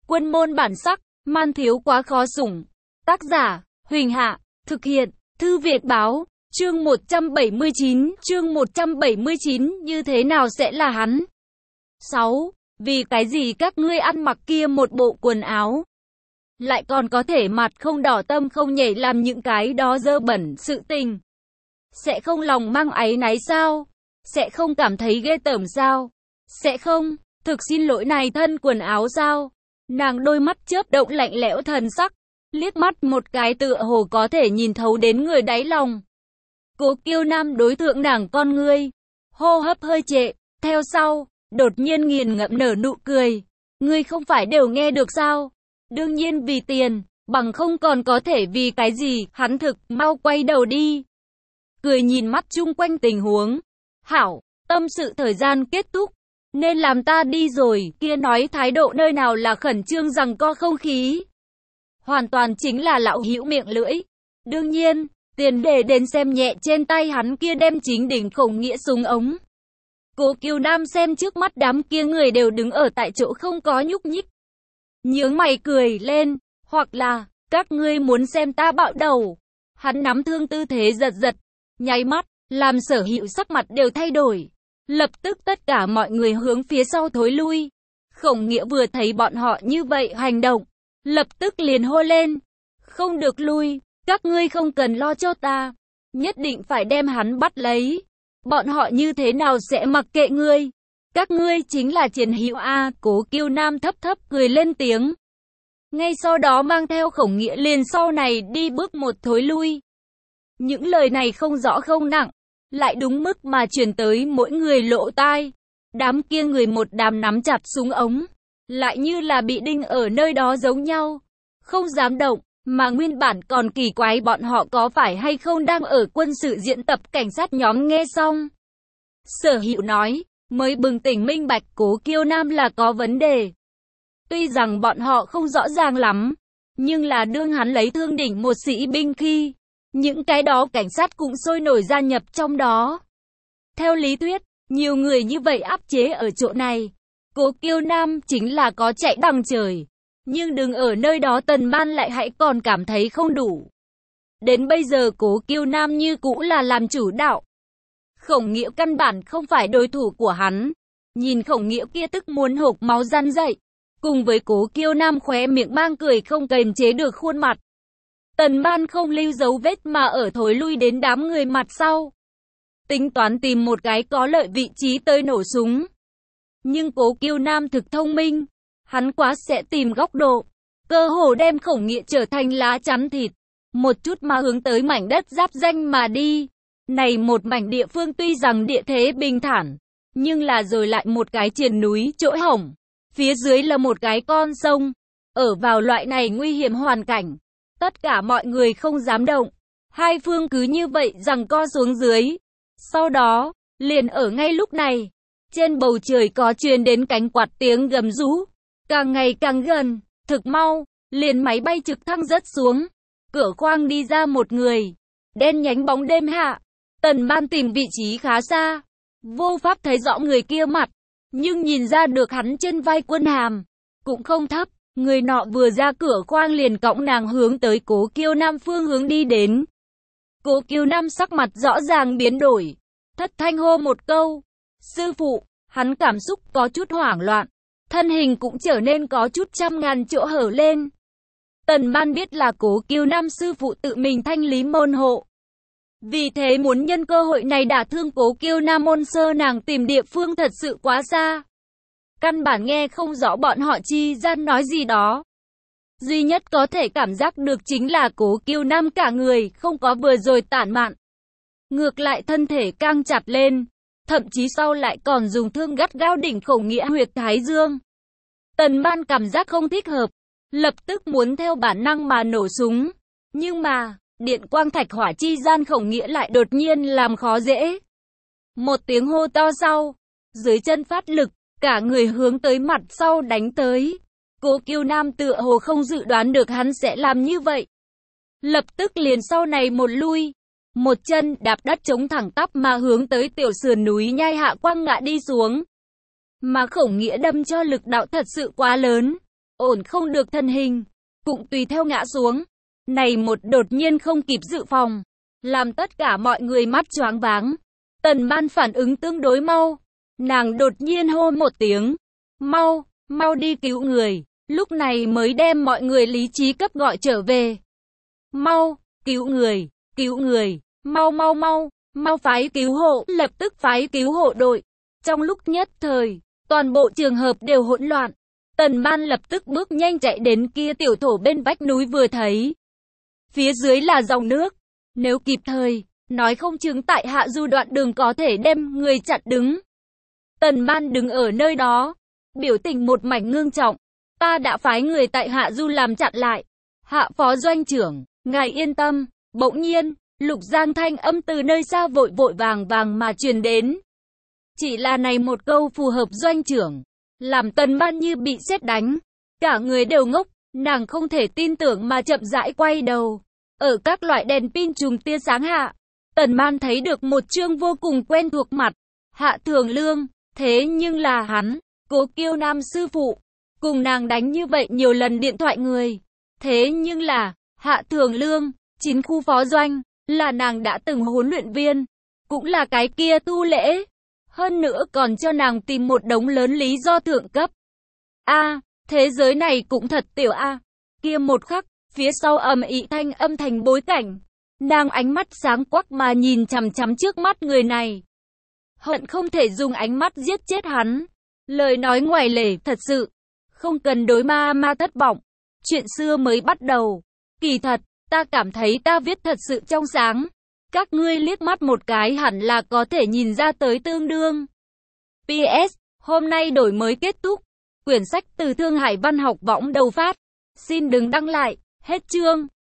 Quân môn bản sắc, man thiếu quá khó sủng. Tác giả, Huỳnh Hạ, thực hiện, Thư Việt Báo, chương 179, như thế nào sẽ là hắn? 6. Vì cái gì các ngươi ăn mặc kia một bộ quần áo, lại còn có thể mặt không đỏ tâm không nhảy làm những cái đó dơ bẩn sự tình? Sẽ không lòng mang áy náy sao? Sẽ không cảm thấy ghê tởm sao? Sẽ không, thực xin lỗi này thân quần áo sao? Nàng đôi mắt chớp động lạnh lẽo thần sắc, liếc mắt một cái tựa hồ có thể nhìn thấu đến người đáy lòng. Cố Kiêu Nam đối thượng nàng con ngươi, hô hấp hơi trệ, theo sau, đột nhiên nghiền ngẫm nở nụ cười. Ngươi không phải đều nghe được sao? Đương nhiên vì tiền, bằng không còn có thể vì cái gì? Hắn thực mau quay đầu đi, cười nhìn mắt chung quanh tình huống. Hảo, tâm sự thời gian kết thúc, nên làm ta đi rồi. Kia nói thái độ nơi nào là khẩn trương giằng co không khí, hoàn toàn chính là lạo hữu miệng lưỡi. Đương nhiên, tiền đề đến xem nhẹ trên tay hắn kia đem chính đỉnh Khổng Nghĩa súng ống. Cố Kiêu Nam xem trước mắt đám kia người đều đứng ở tại chỗ không có nhúc nhích, nhướng mày cười lên, hoặc là, các ngươi muốn xem ta bạo đầu. Hắn nắm thương tư thế giật giật, nháy mắt, làm Sở Hữu sắc mặt đều thay đổi. Lập tức tất cả mọi người hướng phía sau thối lui. Khổng Nghĩa vừa thấy bọn họ như vậy hành động, lập tức liền hô lên, không được lui, các ngươi không cần lo cho ta, nhất định phải đem hắn bắt lấy. Bọn họ như thế nào sẽ mặc kệ ngươi? Các ngươi chính là chiến hữu a. Cố Kiêu Nam thấp thấp cười lên tiếng. Ngay sau đó mang theo Khổng Nghĩa liền sau này đi bước một thối lui. Những lời này không rõ không nặng, lại đúng mức mà truyền tới mỗi người lỗ tai. Đám kia người một đám nắm chặt súng ống, lại như là bị đinh ở nơi đó giống nhau, không dám động, mà nguyên bản còn kỳ quái bọn họ có phải hay không đang ở quân sự diễn tập. Cảnh sát nhóm nghe xong, Sở Hữu nói, mới bừng tỉnh minh bạch Cố Kiêu Nam là có vấn đề. Tuy rằng bọn họ không rõ ràng lắm, nhưng là đương hắn lấy thương đỉnh một sĩ binh khi, những cái đó cảnh sát cũng sôi nổi gia nhập trong đó. Theo lý thuyết, nhiều người như vậy áp chế ở chỗ này, Cố Kiêu Nam chính là có chạy đằng trời. Nhưng đừng ở nơi đó Tần Ban lại hãy còn cảm thấy không đủ. Đến bây giờ Cố Kiêu Nam như cũ là làm chủ đạo. Khổng Nghĩa căn bản không phải đối thủ của hắn. Nhìn Khổng Nghĩa kia tức muốn hộc máu răn dậy. Cùng với Cố Kiêu Nam khóe miệng mang cười không kềm chế được khuôn mặt. Tần Ban không lưu dấu vết mà ở thối lui đến đám người mặt sau, tính toán tìm một cái có lợi vị trí tới nổ súng. Nhưng Cố Kiêu Nam thực thông minh, hắn quá sẽ tìm góc độ, cơ hồ đem Khổng Nghĩa trở thành lá chắn thịt, một chút mà hướng tới mảnh đất giáp danh mà đi. Này một mảnh địa phương tuy rằng địa thế bình thản, nhưng là rồi lại một cái triền núi chỗ hổng, phía dưới là một cái con sông. Ở vào loại này nguy hiểm hoàn cảnh, tất cả mọi người không dám động, hai phương cứ như vậy giằng co xuống dưới. Sau đó, liền ở ngay lúc này, trên bầu trời có truyền đến cánh quạt tiếng gầm rú, càng ngày càng gần, thực mau, liền máy bay trực thăng rớt xuống, cửa khoang đi ra một người, đen nhánh bóng đêm hạ. Tần Ban tìm vị trí khá xa, vô pháp thấy rõ người kia mặt, nhưng nhìn ra được hắn trên vai quân hàm, cũng không thấp. Người nọ vừa ra cửa khoang liền cõng nàng hướng tới Cố Kiêu Nam phương hướng đi đến. Cố Kiêu Nam sắc mặt rõ ràng biến đổi, thất thanh hô một câu, sư phụ. Hắn cảm xúc có chút hoảng loạn, thân hình cũng trở nên có chút trăm ngàn chỗ hở lên. Tần Ban biết là Cố Kiêu Nam sư phụ tự mình thanh lý môn hộ, vì thế muốn nhân cơ hội này đả thương Cố Kiêu Nam. Môn sơ nàng tìm địa phương thật sự quá xa, căn bản nghe không rõ bọn họ chi gian nói gì đó. Duy nhất có thể cảm giác được chính là Cố Kiêu Nam cả người không có vừa rồi tản mạn, ngược lại thân thể căng chặt lên, thậm chí sau lại còn dùng thương gắt gao đỉnh Khổng Nghĩa huyệt thái dương. Tần Ban cảm giác không thích hợp, lập tức muốn theo bản năng mà nổ súng, nhưng mà điện quang thạch hỏa chi gian Khổng Nghĩa lại đột nhiên làm khó dễ. Một tiếng hô to sau, dưới chân phát lực, cả người hướng tới mặt sau đánh tới. Cố Kiêu Nam tựa hồ không dự đoán được hắn sẽ làm như vậy, lập tức liền sau này một lui, một chân đạp đất chống thẳng tắp mà hướng tới tiểu sườn núi nhai hạ quăng ngã đi xuống. Mà Khổng Nghĩa đâm cho lực đạo thật sự quá lớn, ổn không được thân hình, cũng tùy theo ngã xuống. Này một đột nhiên không kịp dự phòng, làm tất cả mọi người mắt choáng váng. Tần Ban phản ứng tương đối mau, nàng đột nhiên hô một tiếng, mau, mau đi cứu người, lúc này mới đem mọi người lý trí cấp gọi trở về. Mau, cứu người, mau mau mau, mau phái cứu hộ, lập tức phái cứu hộ đội. Trong lúc nhất thời, toàn bộ trường hợp đều hỗn loạn. Tần Ban lập tức bước nhanh chạy đến kia tiểu thổ bên vách núi vừa thấy. Phía dưới là dòng nước, nếu kịp thời, nói không chừng tại hạ du đoạn đường có thể đem người chặn đứng. Tần Ban đứng ở nơi đó, biểu tình một mảnh ngưng trọng. Ta đã phái người tại hạ du làm chặn lại. Hạ phó doanh trưởng, ngài yên tâm. Bỗng nhiên, Lục Giang thanh âm từ nơi xa vội vội vàng vàng mà truyền đến. Chỉ là này một câu phù hợp doanh trưởng, làm Tần Ban như bị sét đánh. Cả người đều ngốc, nàng không thể tin tưởng mà chậm rãi quay đầu. Ở các loại đèn pin trùng tia sáng hạ, Tần Ban thấy được một trương vô cùng quen thuộc mặt. Hạ Thường Lương, thế nhưng là hắn, Cố Kiêu Nam sư phụ, cùng nàng đánh như vậy nhiều lần điện thoại người. Thế nhưng là, Hạ Thường Lương, 9 khu phó doanh, là nàng đã từng huấn luyện viên, cũng là cái kia tu lễ. Hơn nữa còn cho nàng tìm một đống lớn lý do thượng cấp. Thế giới này cũng thật tiểu Kia một khắc, phía sau ầm ĩ thanh âm thành bối cảnh. Nàng ánh mắt sáng quắc mà nhìn chằm chằm trước mắt người này. Hận không thể dùng ánh mắt giết chết hắn. Lời nói ngoài lề, thật sự, không cần đối ma thất vọng. Chuyện xưa mới bắt đầu. Kỳ thật, ta cảm thấy ta viết thật sự trong sáng. Các ngươi liếc mắt một cái hẳn là có thể nhìn ra tới tương đương. PS, hôm nay đổi mới kết thúc. Quyển sách từ Thương Hải Văn học võng đầu phát. Xin đừng đăng lại, hết chương.